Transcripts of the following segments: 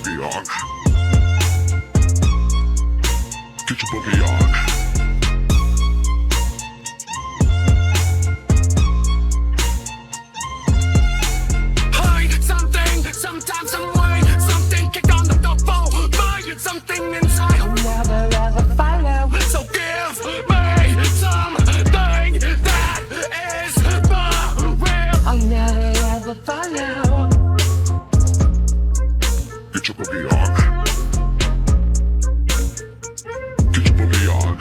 boogie on. Get your boogie on. Hey, something, sometimes, some way, something kicked on the floor. Buy something inside I'll never ever follow. So give me something that is for real. I'll never ever follow. Get your boogie on. Get your boogie on.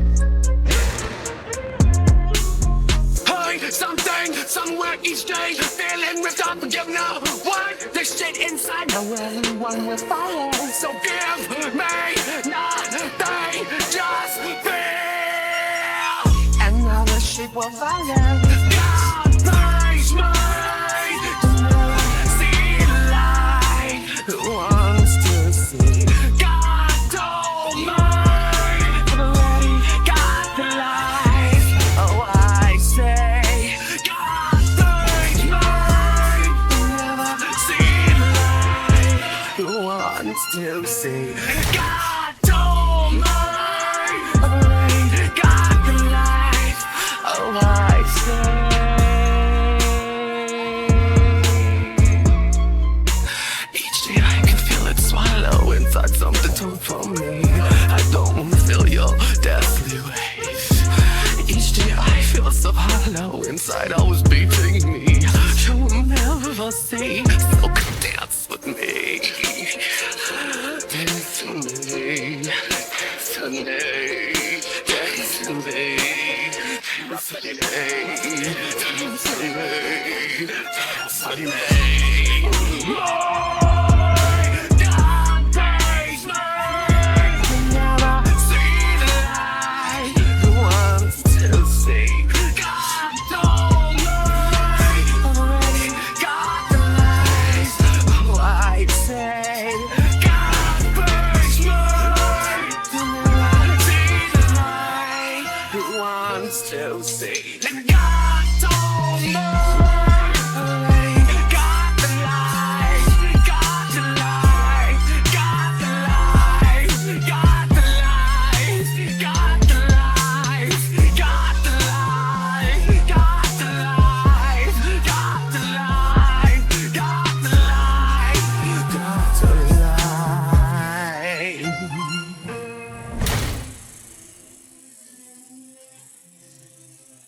Hey, something, somewhere each day, feeling ripped up and giving up. What? This shit inside, know everyone will follow. So give me nothing, just feel. And all the shit will follow. God praise me. See the light. Who wants to see? God told me. Already got the light. Oh, I say, God praise me. Never see the light. Who wants to see? God told me. Already got the light. Oh, I say. Each day I can feel it swallow inside something too from me. I don't feel your deathly waves. Each day I feel so hollow inside, always beating me. You'll never see, so come dance with me. Dance to me, dance to me, dance to me, dance to me, dance to me, dance to me.